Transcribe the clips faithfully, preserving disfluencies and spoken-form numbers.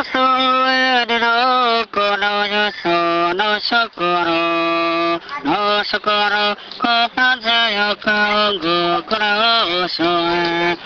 soe diro kono yoso no shokoro no shokoro ko hanzayo kango kono soe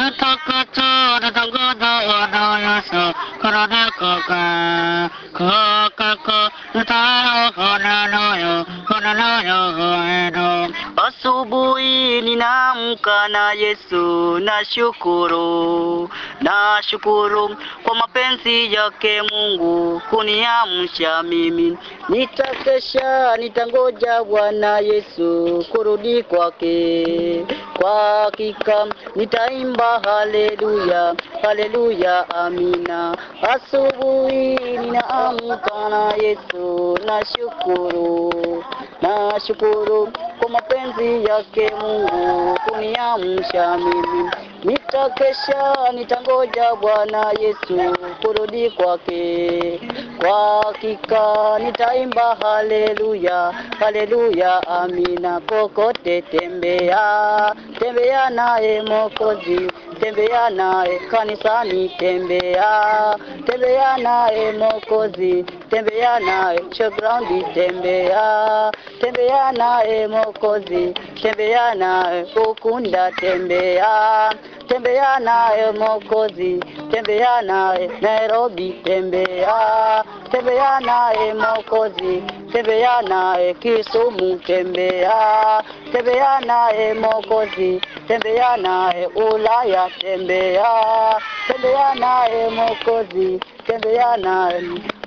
yatoko no tango do no yoso kono ne koka koka ko utao kono no yo kono no yo no. Asubuhi ninaamka na Yesu na shukuru na shukuru kwa mapenzi yake Mungu kuniamsha mimi. Nitakesha nitangoja Bwana Yesu kurudi kwake. Kwa hakika nitaimba haleluya haleluya amina. Asubuhi ninaamka na Yesu na shukuru na shukuru kwa mapenzi yake Mungu kuniamsha mimi. Nitakesha nitangoja Bwana Yesu kurudi kwake. Kwa hakika nitaimba haleluya haleluya amina. Kokote tembea tembea naye Mwokozi, tembea naye kanisani, tembea tembea naye Mwokozi, tembea naye showground, tembea tembea naye Mwokozi, tembea naye Ukunda, tembea tembea naye Mwokozi, tembea naye Nairobi, tembea tembea naye Mwokozi, tembea naye Kisumu, tembea tembea naye Mwokozi, tembea naye Ulaya, tembea tembea naye Mwokozi, tembea naye.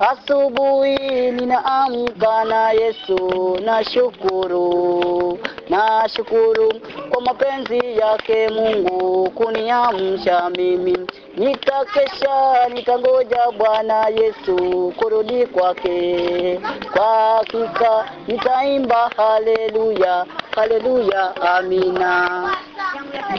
Asubuhi ninaamka na Yesu na shukuru na shukuru kwa mapenzi yake Mungu kuniamsha mimi. Nitakesha nitangoja Bwana Yesu kurudi kwake. Kwa hakika nitaimba haleluya haleluya amina.